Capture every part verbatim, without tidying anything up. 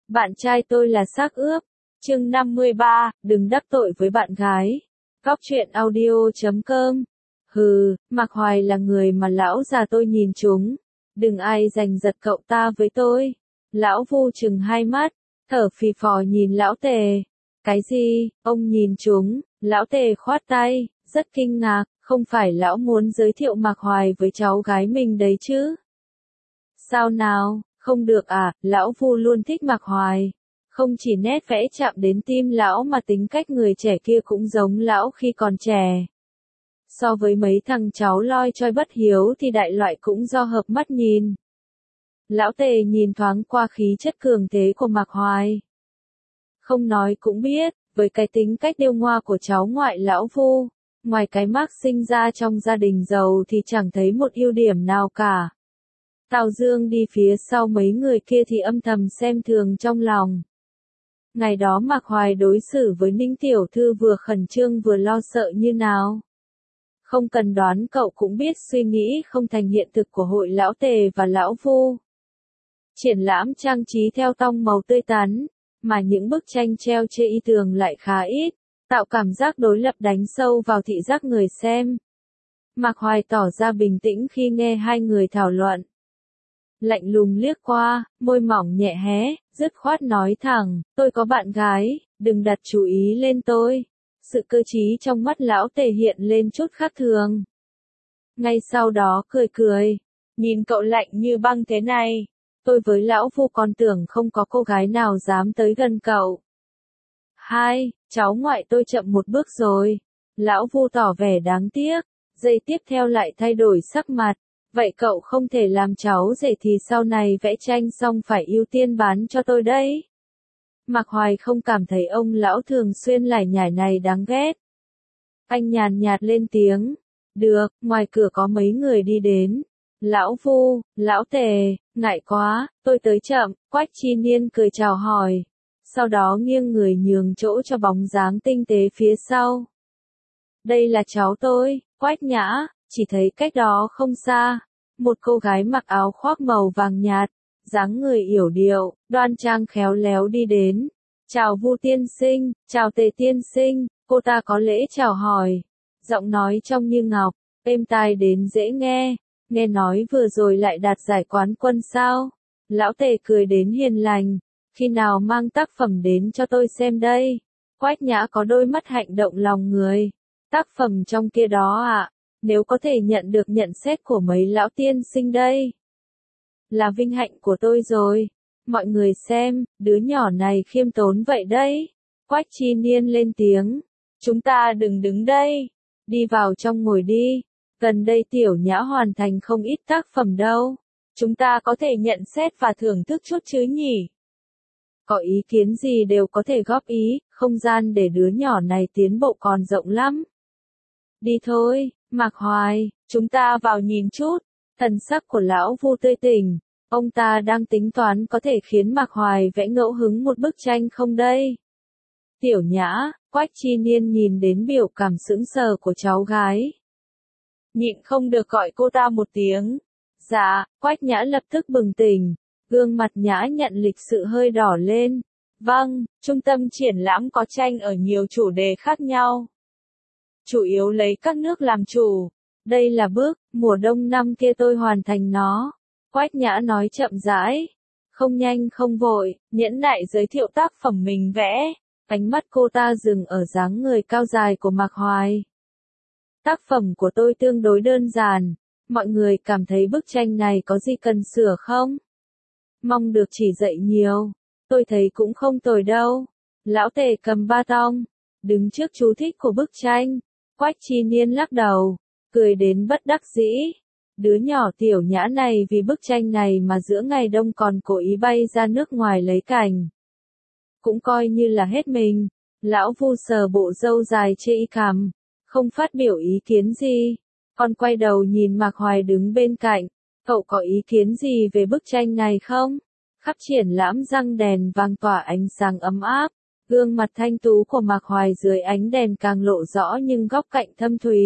Bạn trai tôi là xác ướp. Chương năm mươi ba, đừng đắc tội với bạn gái. Góc truyện audio chấm com. Hừ, Mạc Hoài là người mà lão già tôi nhìn trúng. Đừng ai giành giật cậu ta với tôi. Lão Vu chừng hai mắt, thở phì phò nhìn lão Tề. Cái gì, ông nhìn trúng? Lão Tề khoát tay, rất kinh ngạc, không phải lão muốn giới thiệu Mạc Hoài với cháu gái mình đấy chứ? Sao nào, không được à, lão Vu luôn thích Mạc Hoài. Không chỉ nét vẽ chạm đến tim lão mà tính cách người trẻ kia cũng giống lão khi còn trẻ. So với mấy thằng cháu loi choi bất hiếu thì đại loại cũng do hợp mắt nhìn. Lão Tề nhìn thoáng qua khí chất cường thế của Mạc Hoài. Không nói cũng biết, với cái tính cách điêu ngoa của cháu ngoại lão Vu, ngoài cái mác sinh ra trong gia đình giàu thì chẳng thấy một ưu điểm nào cả. Tào Dương đi phía sau mấy người kia thì âm thầm xem thường trong lòng. Ngày đó Mạc Hoài đối xử với Ninh tiểu thư vừa khẩn trương vừa lo sợ như nào. Không cần đoán cậu cũng biết suy nghĩ không thành hiện thực của hội lão Tề và lão Vu. Triển lãm trang trí theo tông màu tươi tắn, mà những bức tranh treo trên y tường lại khá ít, tạo cảm giác đối lập đánh sâu vào thị giác người xem. Mạc Hoài tỏ ra bình tĩnh khi nghe hai người thảo luận. Lạnh lùng liếc qua, môi mỏng nhẹ hé, dứt khoát nói thẳng, tôi có bạn gái, đừng đặt chú ý lên tôi. Sự cơ trí trong mắt lão Tề hiện lên chút khác thường. Ngay sau đó cười cười, nhìn cậu lạnh như băng thế này, tôi với lão Vu còn tưởng không có cô gái nào dám tới gần cậu. Hai, cháu ngoại tôi chậm một bước rồi. Lão Vu tỏ vẻ đáng tiếc, giây tiếp theo lại thay đổi sắc mặt. Vậy cậu không thể làm cháu rể thì sau này vẽ tranh xong phải ưu tiên bán cho tôi đấy. Mạc Hoài không cảm thấy ông lão thường xuyên lải nhải này đáng ghét. Anh nhàn nhạt lên tiếng. Được, ngoài cửa có mấy người đi đến. Lão Vu, lão Tề, ngại quá, tôi tới chậm. Quách Chi Niên cười chào hỏi. Sau đó nghiêng người nhường chỗ cho bóng dáng tinh tế phía sau. Đây là cháu tôi, Quách Nhã. Chỉ thấy cách đó không xa, một cô gái mặc áo khoác màu vàng nhạt, dáng người yểu điệu, đoan trang khéo léo đi đến. Chào Vu tiên sinh, chào Tề tiên sinh, cô ta có lễ chào hỏi. Giọng nói trong như ngọc, êm tai đến dễ nghe, nghe nói vừa rồi lại đạt giải quán quân sao. Lão Tề cười đến hiền lành, khi nào mang tác phẩm đến cho tôi xem đây. Quách Nhã có đôi mắt hạnh động lòng người. Tác phẩm trong kia đó ạ. À? Nếu có thể nhận được nhận xét của mấy lão tiên sinh đây, là vinh hạnh của tôi rồi. Mọi người xem, đứa nhỏ này khiêm tốn vậy đấy. Quách Chi Niên lên tiếng. Chúng ta đừng đứng đây. Đi vào trong ngồi đi. Gần đây Tiểu Nhã hoàn thành không ít tác phẩm đâu. Chúng ta có thể nhận xét và thưởng thức chút chứ nhỉ? Có ý kiến gì đều có thể góp ý, không gian để đứa nhỏ này tiến bộ còn rộng lắm. Đi thôi. Mạc Hoài, chúng ta vào nhìn chút. Thần sắc của lão Vu tươi tỉnh. Ông ta đang tính toán có thể khiến Mạc Hoài vẽ ngẫu hứng một bức tranh không đây? Tiểu Nhã, Quách Chi Niên nhìn đến biểu cảm sững sờ của cháu gái. Nhịn không được gọi cô ta một tiếng. Dạ, Quách Nhã lập tức bừng tỉnh. Gương mặt nhã nhận lịch sự hơi đỏ lên. Vâng, trung tâm triển lãm có tranh ở nhiều chủ đề khác nhau. Chủ yếu lấy các nước làm chủ. Đây là bước, mùa đông năm kia tôi hoàn thành nó. Quách Nhã nói chậm rãi. Không nhanh không vội, nhẫn nại giới thiệu tác phẩm mình vẽ. Ánh mắt cô ta dừng ở dáng người cao dài của Mạc Hoài. Tác phẩm của tôi tương đối đơn giản. Mọi người cảm thấy bức tranh này có gì cần sửa không? Mong được chỉ dạy nhiều. Tôi thấy cũng không tồi đâu. Lão Tề cầm ba tong, đứng trước chú thích của bức tranh. Quách Chi Niên lắc đầu, cười đến bất đắc dĩ. Đứa nhỏ Tiểu Nhã này vì bức tranh này mà giữa ngày đông còn cố ý bay ra nước ngoài lấy cảnh. Cũng coi như là hết mình. Lão Vu sờ bộ râu dài chê y cằm, không phát biểu ý kiến gì. Còn quay đầu nhìn Mạc Hoài đứng bên cạnh. Cậu có ý kiến gì về bức tranh này không? Khắp triển lãm răng đèn vàng tỏa ánh sáng ấm áp. Gương mặt thanh tú của Mạc Hoài dưới ánh đèn càng lộ rõ nhưng góc cạnh thâm thúy.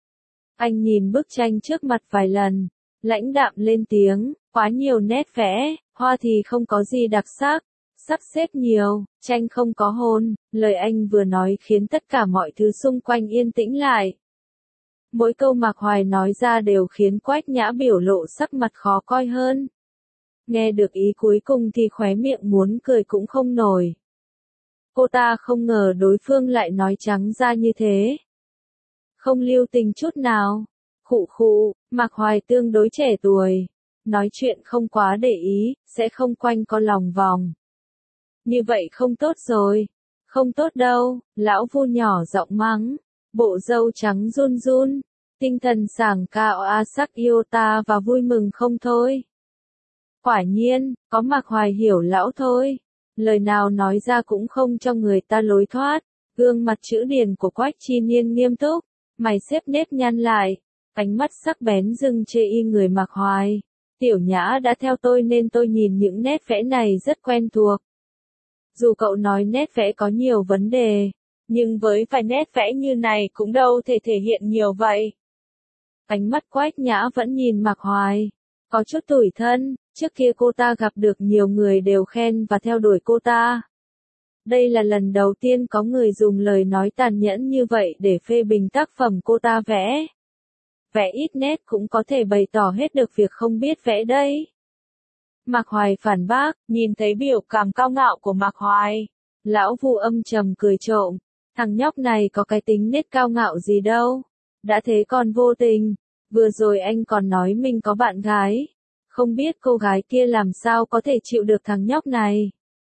Anh nhìn bức tranh trước mặt vài lần, lãnh đạm lên tiếng, quá nhiều nét vẽ, hoa thì không có gì đặc sắc. Sắp xếp nhiều, tranh không có hôn, lời anh vừa nói khiến tất cả mọi thứ xung quanh yên tĩnh lại. Mỗi câu Mạc Hoài nói ra đều khiến Quách Nhã biểu lộ sắc mặt khó coi hơn. Nghe được ý cuối cùng thì khóe miệng muốn cười cũng không nổi. Cô ta không ngờ đối phương lại nói trắng ra như thế. Không lưu tình chút nào. Khụ khụ, Mạc Hoài tương đối trẻ tuổi. Nói chuyện không quá để ý, sẽ không quanh co lòng vòng. Như vậy không tốt rồi. Không tốt đâu, lão Vu nhỏ giọng mắng. Bộ râu trắng run run. Tinh thần sảng cao a sắc yêu ta và vui mừng không thôi. Quả nhiên, có Mạc Hoài hiểu lão thôi. Lời nào nói ra cũng không cho người ta lối thoát. Gương mặt chữ điển của Quách Chi Niên nghiêm túc. Mày xếp nếp nhăn lại. Ánh mắt sắc bén dừng chê y người Mạc Hoài. Tiểu Nhã đã theo tôi nên tôi nhìn những nét vẽ này rất quen thuộc. Dù cậu nói nét vẽ có nhiều vấn đề, nhưng với vài nét vẽ như này cũng đâu thể thể hiện nhiều vậy. Ánh mắt Quách Nhã vẫn nhìn Mạc Hoài. Có chút tủi thân, trước kia cô ta gặp được nhiều người đều khen và theo đuổi cô ta. Đây là lần đầu tiên có người dùng lời nói tàn nhẫn như vậy để phê bình tác phẩm cô ta vẽ. Vẽ ít nét cũng có thể bày tỏ hết được việc không biết vẽ đấy. Mạc Hoài phản bác, nhìn thấy biểu cảm cao ngạo của Mạc Hoài. Lão Vu âm trầm cười trộm, thằng nhóc này có cái tính nết cao ngạo gì đâu. Đã thế còn vô tình, vừa rồi anh còn nói mình có bạn gái. Không biết cô gái kia làm sao có thể chịu được thằng nhóc này.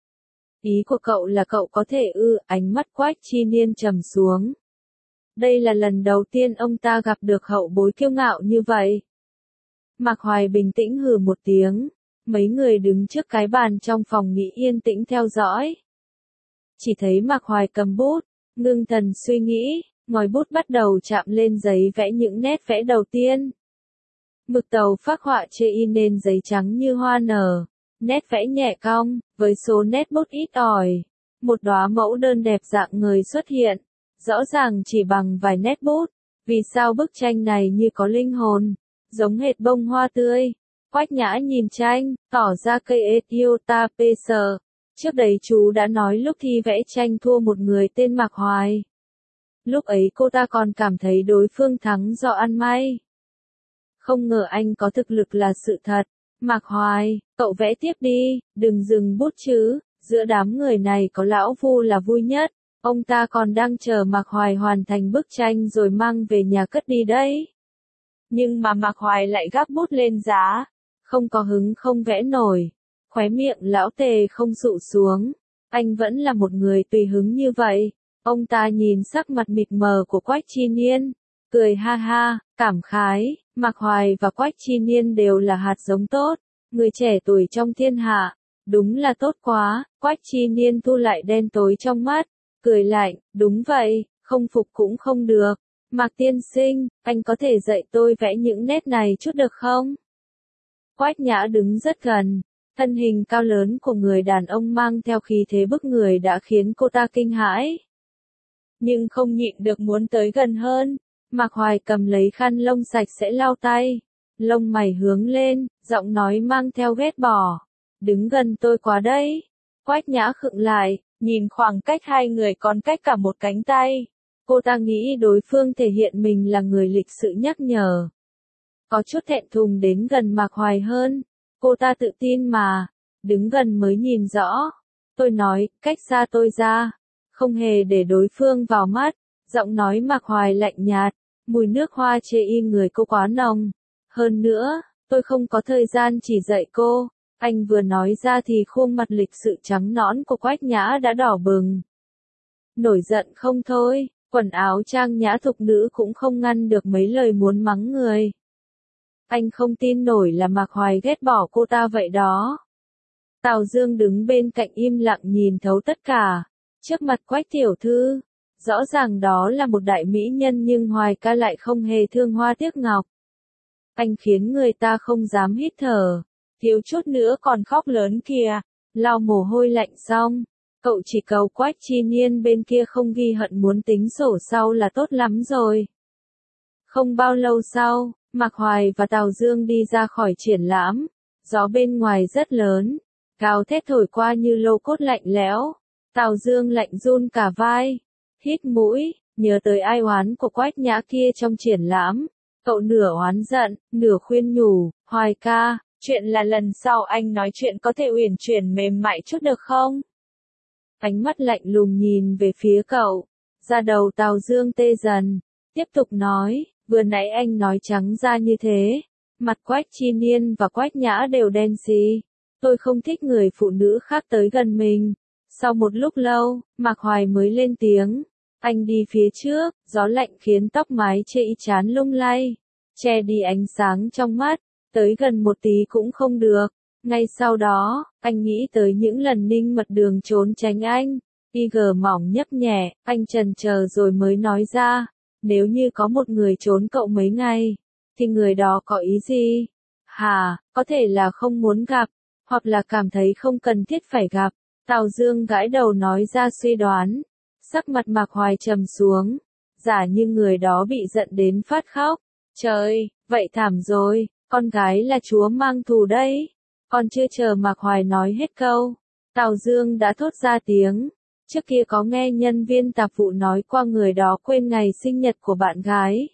Ý của cậu là cậu có thể ư, ánh mắt Quách Chi Niên trầm xuống. Đây là lần đầu tiên ông ta gặp được hậu bối kiêu ngạo như vậy. Mạc Hoài bình tĩnh hừ một tiếng. Mấy người đứng trước cái bàn trong phòng nghỉ yên tĩnh theo dõi. Chỉ thấy Mạc Hoài cầm bút, ngưng thần suy nghĩ, ngòi bút bắt đầu chạm lên giấy vẽ những nét vẽ đầu tiên. Mực tàu phác họa chê in nên giấy trắng như hoa nở, nét vẽ nhẹ cong, với số nét bút ít ỏi. Một đóa mẫu đơn đẹp dạng người xuất hiện, rõ ràng chỉ bằng vài nét bút. Vì sao bức tranh này như có linh hồn, giống hệt bông hoa tươi. Quách Nhã nhìn tranh, tỏ ra cây Etiota Peser. Trước đấy chú đã nói lúc thi vẽ tranh thua một người tên Mạc Hoài. Lúc ấy cô ta còn cảm thấy đối phương thắng do ăn may. Không ngờ anh có thực lực là sự thật. Mạc Hoài, cậu vẽ tiếp đi, đừng dừng bút chứ. Giữa đám người này có lão Vu là vui nhất. Ông ta còn đang chờ Mạc Hoài hoàn thành bức tranh rồi mang về nhà cất đi đấy. Nhưng mà Mạc Hoài lại gắp bút lên giá. Không có hứng không vẽ nổi. Khóe miệng lão Tề không sụ xuống. Anh vẫn là một người tùy hứng như vậy. Ông ta nhìn sắc mặt mịt mờ của Quách Chi Niên. Cười ha ha, cảm khái. Mạc Hoài và Quách Chi Niên đều là hạt giống tốt. Người trẻ tuổi trong thiên hạ. Đúng là tốt quá. Quách Chi Niên thu lại đen tối trong mắt. Cười lạnh, đúng vậy, không phục cũng không được. Mạc tiên sinh, anh có thể dạy tôi vẽ những nét này chút được không? Quách Nhã đứng rất gần, thân hình cao lớn của người đàn ông mang theo khí thế bức người đã khiến cô ta kinh hãi. Nhưng không nhịn được muốn tới gần hơn, Mạc Hoài cầm lấy khăn lông sạch sẽ lau tay, lông mày hướng lên, giọng nói mang theo ghét bỏ. Đứng gần tôi quá đấy. Quách Nhã khựng lại, nhìn khoảng cách hai người còn cách cả một cánh tay. Cô ta nghĩ đối phương thể hiện mình là người lịch sự nhắc nhở. Có chút thẹn thùng đến gần Mạc Hoài hơn. Cô ta tự tin mà. Đứng gần mới nhìn rõ. Tôi nói, cách xa tôi ra. Không hề để đối phương vào mắt. Giọng nói Mạc Hoài lạnh nhạt. Mùi nước hoa chê y người cô quá nồng. Hơn nữa, tôi không có thời gian chỉ dạy cô. Anh vừa nói ra thì khuôn mặt lịch sự trắng nõn của Quách Nhã đã đỏ bừng. Nổi giận không thôi, quần áo trang nhã thục nữ cũng không ngăn được mấy lời muốn mắng người. Anh không tin nổi là Mạc Hoài ghét bỏ cô ta vậy đó. Tào Dương đứng bên cạnh im lặng nhìn thấu tất cả. Trước mặt Quách tiểu thư, rõ ràng đó là một đại mỹ nhân nhưng Hoài ca lại không hề thương hoa tiếc ngọc. Anh khiến người ta không dám hít thở. Thiếu chút nữa còn khóc lớn kìa. Lau mồ hôi lạnh xong, cậu chỉ cầu Quách Chi Niên bên kia không ghi hận muốn tính sổ sau là tốt lắm rồi. Không bao lâu sau, Mạc Hoài và Tào Dương đi ra khỏi triển lãm. Gió bên ngoài rất lớn. Gào thét thổi qua như lô cốt lạnh lẽo. Tào Dương lạnh run cả vai. Hít mũi, nhớ tới ai oán của Quách Nhã kia trong triển lãm. Cậu nửa oán giận, nửa khuyên nhủ, Hoài ca, chuyện là lần sau anh nói chuyện có thể uyển chuyển mềm mại chút được không? Ánh mắt lạnh lùng nhìn về phía cậu. Da đầu Tào Dương tê dần. Tiếp tục nói, vừa nãy anh nói trắng ra như thế. Mặt Quách Chi Niên và Quách Nhã đều đen xì. Tôi không thích người phụ nữ khác tới gần mình. Sau một lúc lâu, Mạc Hoài mới lên tiếng. Anh đi phía trước, gió lạnh khiến tóc mái chệ chán lung lay. Che đi ánh sáng trong mắt, tới gần một tí cũng không được. Ngay sau đó, anh nghĩ tới những lần Ninh Mật Đường trốn tránh anh. i giê mỏng nhấp nhẹ, anh chần chờ rồi mới nói ra. Nếu như có một người trốn cậu mấy ngày, thì người đó có ý gì? Hà, có thể là không muốn gặp, hoặc là cảm thấy không cần thiết phải gặp. Tào Dương gãi đầu nói ra suy đoán. Sắc mặt Mạc Hoài trầm xuống. Giả như người đó bị giận đến phát khóc. Trời, vậy thảm rồi, con gái là chúa mang thù đây. Còn chưa chờ Mạc Hoài nói hết câu, Tào Dương đã thốt ra tiếng. Trước kia có nghe nhân viên tạp vụ nói qua người đó quên ngày sinh nhật của bạn gái.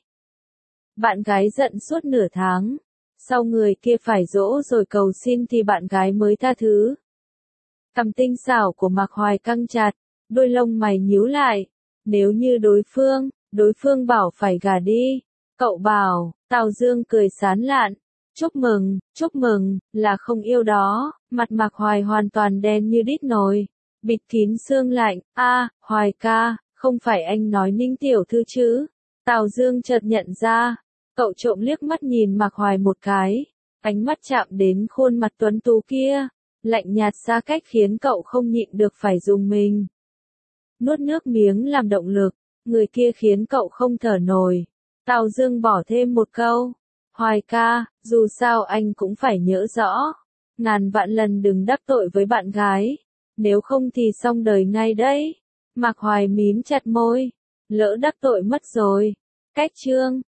Bạn gái giận suốt nửa tháng. Sau người kia phải dỗ rồi cầu xin thì bạn gái mới tha thứ. Cằm tinh xảo của Mạc Hoài căng chặt, đôi lông mày nhíu lại. Nếu như đối phương, đối phương bảo phải gả đi. Cậu bảo, Tào Dương cười sán lạn. Chúc mừng, chúc mừng, là không yêu đó. Mặt Mạc Hoài hoàn toàn đen như đít nồi. Bịt kín sương lạnh. A, Hoài ca, không phải anh nói Ninh tiểu thư chứ? Tào Dương chợt nhận ra. Cậu trộm liếc mắt nhìn Mạc Hoài một cái. Ánh mắt chạm đến khuôn mặt tuấn tú kia. Lạnh nhạt xa cách khiến cậu không nhịn được phải dùng mình. Nuốt nước miếng làm động lực. Người kia khiến cậu không thở nổi. Tào Dương bỏ thêm một câu. Hoài ca, dù sao anh cũng phải nhớ rõ. Ngàn vạn lần đừng đắc tội với bạn gái. Nếu không thì xong đời ngay đấy. Mạc Hoài mím chặt môi. Lỡ đắc tội mất rồi. Cách chương.